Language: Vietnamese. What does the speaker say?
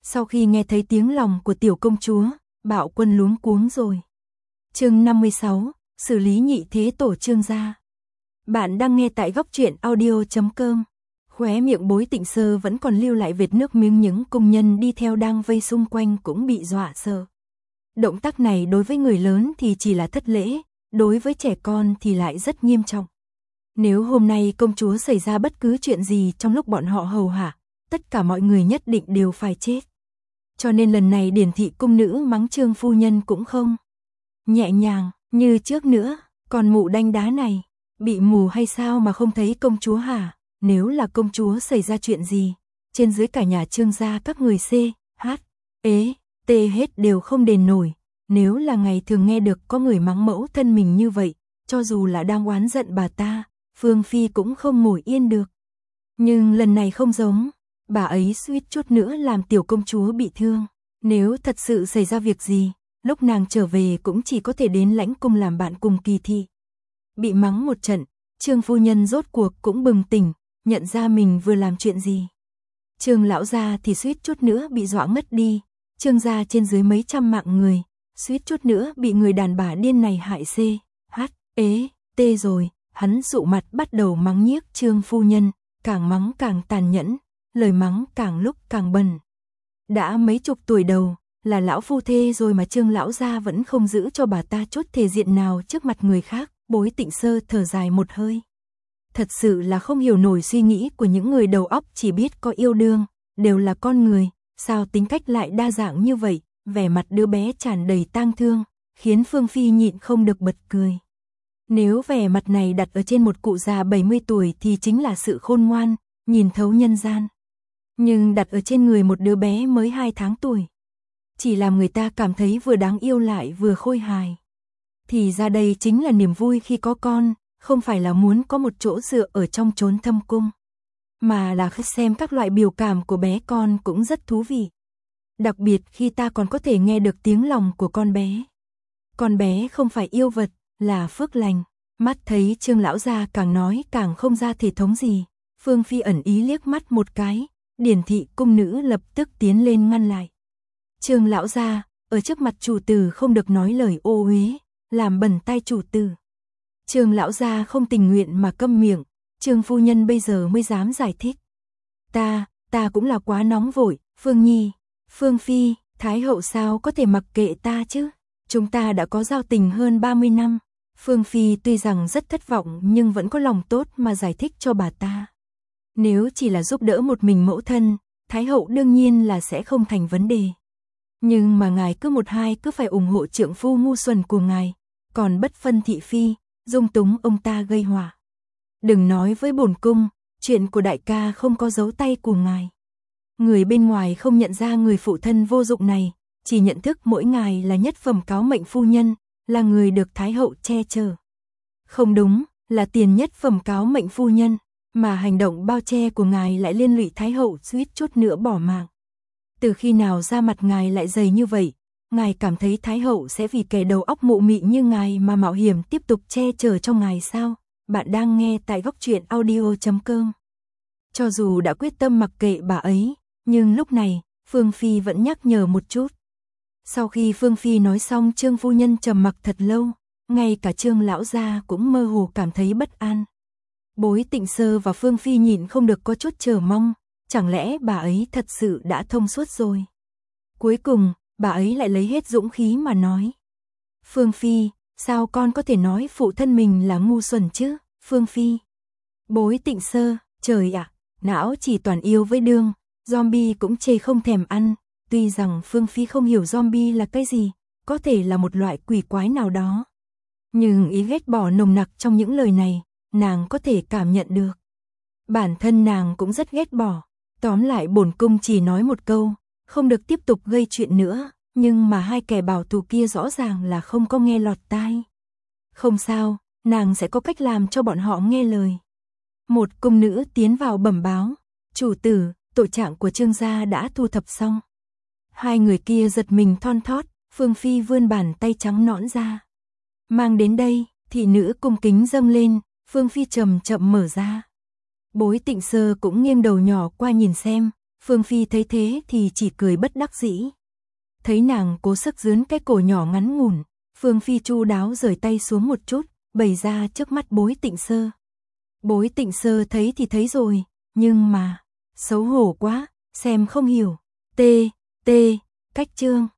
Sau khi nghe thấy tiếng lòng của tiểu công chúa, Bạo Quân luống cuống rồi. Chương 56, xử lý nhị thế tổ Trương gia. Bạn đang nghe tại góc truyện audio.com. Khóe miệng Bối Tịnh Sơ vẫn còn lưu lại vệt nước miếng, những công nhân đi theo đang vây xung quanh cũng bị dọa sợ. Động tác này đối với người lớn thì chỉ là thất lễ, đối với trẻ con thì lại rất nghiêm trọng. Nếu hôm nay công chúa xảy ra bất cứ chuyện gì trong lúc bọn họ hầu hạ, tất cả mọi người nhất định đều phải chết. Cho nên lần này Điển thị cung nữ mắng Trương phu nhân cũng không nhẹ nhàng như trước nữa. Còn mụ đanh đá này, bị mù hay sao mà không thấy công chúa hả? Nếu là công chúa xảy ra chuyện gì, trên dưới cả nhà Trương gia các người C, H, ế, T hết đều không đền nổi. Nếu là ngày thường nghe được có người mắng mẫu thân mình như vậy, cho dù là đang oán giận bà ta, Phương Phi cũng không ngồi yên được. Nhưng lần này không giống, bà ấy suýt chút nữa làm tiểu công chúa bị thương. Nếu thật sự xảy ra việc gì, lúc nàng trở về cũng chỉ có thể đến lãnh cung làm bạn cùng Kỳ Thị. Bị mắng một trận, Trương phu nhân rốt cuộc cũng bừng tỉnh, nhận ra mình vừa làm chuyện gì. Trương lão gia thì suýt chút nữa bị dọa ngất đi, Trương gia trên dưới mấy trăm mạng người, suýt chút nữa bị người đàn bà điên này hại C, H, ế, T rồi. Hắn dụ mặt bắt đầu mắng nhiếc Trương phu nhân, càng mắng càng tàn nhẫn, lời mắng càng lúc càng bẩn. Đã mấy chục tuổi đầu, là lão phu thê rồi mà Trương lão gia vẫn không giữ cho bà ta chút thể diện nào trước mặt người khác. Bối Tịnh Sơ thở dài một hơi. Thật sự là không hiểu nổi suy nghĩ của những người đầu óc chỉ biết có yêu đương, đều là con người, sao tính cách lại đa dạng như vậy. Vẻ mặt đứa bé tràn đầy tang thương, khiến Phương Phi nhịn không được bật cười. Nếu vẻ mặt này đặt ở trên một cụ già 70 tuổi thì chính là sự khôn ngoan, nhìn thấu nhân gian. Nhưng đặt ở trên người một đứa bé mới 2 tháng tuổi, chỉ làm người ta cảm thấy vừa đáng yêu lại vừa khôi hài. Thì ra đây chính là niềm vui khi có con, không phải là muốn có một chỗ dựa ở trong chốn thâm cung, mà là xem các loại biểu cảm của bé con cũng rất thú vị. Đặc biệt khi ta còn có thể nghe được tiếng lòng của con bé. Con bé không phải yêu vật, là phước lành. Mắt thấy Trương lão gia càng nói càng không ra thể thống gì, Phương Phi ẩn ý liếc mắt một cái, Điển thị cung nữ lập tức tiến lên ngăn lại. Trương lão gia, ở trước mặt chủ tử không được nói lời ô uế, làm bẩn tay chủ tử. Trương lão gia không tình nguyện mà câm miệng, Trương phu nhân bây giờ mới dám giải thích. Ta cũng là quá nóng vội, Phương Nhi, Phương Phi, Thái hậu sao có thể mặc kệ ta chứ? Chúng ta đã có giao tình hơn 30 năm. Phương Phi tuy rằng rất thất vọng nhưng vẫn có lòng tốt mà giải thích cho bà ta. Nếu chỉ là giúp đỡ một mình mẫu thân, Thái hậu đương nhiên là sẽ không thành vấn đề. Nhưng mà ngài cứ một hai cứ phải ủng hộ trượng phu ngu xuẩn của ngài, còn bất phân thị phi, dung túng ông ta gây họa. Đừng nói với bổn cung, chuyện của đại ca không có dấu tay của ngài. Người bên ngoài không nhận ra người phụ thân vô dụng này, chỉ nhận thức mỗi ngài là nhất phẩm cáo mệnh phu nhân, là người được Thái hậu che chở. Không đúng, là tiền nhất phẩm cáo mệnh phu nhân, mà hành động bao che của ngài lại liên lụy Thái hậu suýt chút nữa bỏ mạng. Từ khi nào da mặt ngài lại dày như vậy, ngài cảm thấy Thái hậu sẽ vì kẻ đầu óc mụ mị như ngài mà mạo hiểm tiếp tục che chở cho ngài sao? Bạn đang nghe tại góc truyện audio.com. Cho dù đã quyết tâm mặc kệ bà ấy, nhưng lúc này, Phương Phi vẫn nhắc nhở một chút. Sau khi Phương Phi nói xong, Trương phu nhân trầm mặc thật lâu, ngay cả Trương lão gia cũng mơ hồ cảm thấy bất an. Bối Tịnh Sơ và Phương Phi nhìn không được có chút chờ mong, chẳng lẽ bà ấy thật sự đã thông suốt rồi? Cuối cùng, bà ấy lại lấy hết dũng khí mà nói. Phương Phi, sao con có thể nói phụ thân mình là ngu xuẩn chứ? Phương Phi. Bối Tịnh Sơ, trời ạ, não chỉ toàn yêu với đương, zombie cũng chê không thèm ăn. Tuy rằng Phương Phi không hiểu zombie là cái gì, có thể là một loại quỷ quái nào đó. Nhưng ý ghét bỏ nồng nặc trong những lời này, nàng có thể cảm nhận được. Bản thân nàng cũng rất ghét bỏ. Tóm lại bổn cung chỉ nói một câu, không được tiếp tục gây chuyện nữa, nhưng mà hai kẻ bảo thủ kia rõ ràng là không có nghe lọt tai. Không sao, nàng sẽ có cách làm cho bọn họ nghe lời. Một cung nữ tiến vào bẩm báo, chủ tử, tội trạng của Trương gia đã thu thập xong. Hai người kia giật mình thon thót, Phương Phi vươn bàn tay trắng nõn ra. Mang đến đây, thị nữ cung kính dâng lên, Phương Phi chậm chậm mở ra. Bối Tịnh Sơ cũng nghiêng đầu nhỏ qua nhìn xem, Phương Phi thấy thế thì chỉ cười bất đắc dĩ. Thấy nàng cố sức dướn cái cổ nhỏ ngắn ngủn, Phương Phi chu đáo rời tay xuống một chút, bày ra trước mắt Bối Tịnh Sơ. Bối Tịnh Sơ thấy thì thấy rồi, nhưng mà, xấu hổ quá, xem không hiểu. T, cách chương.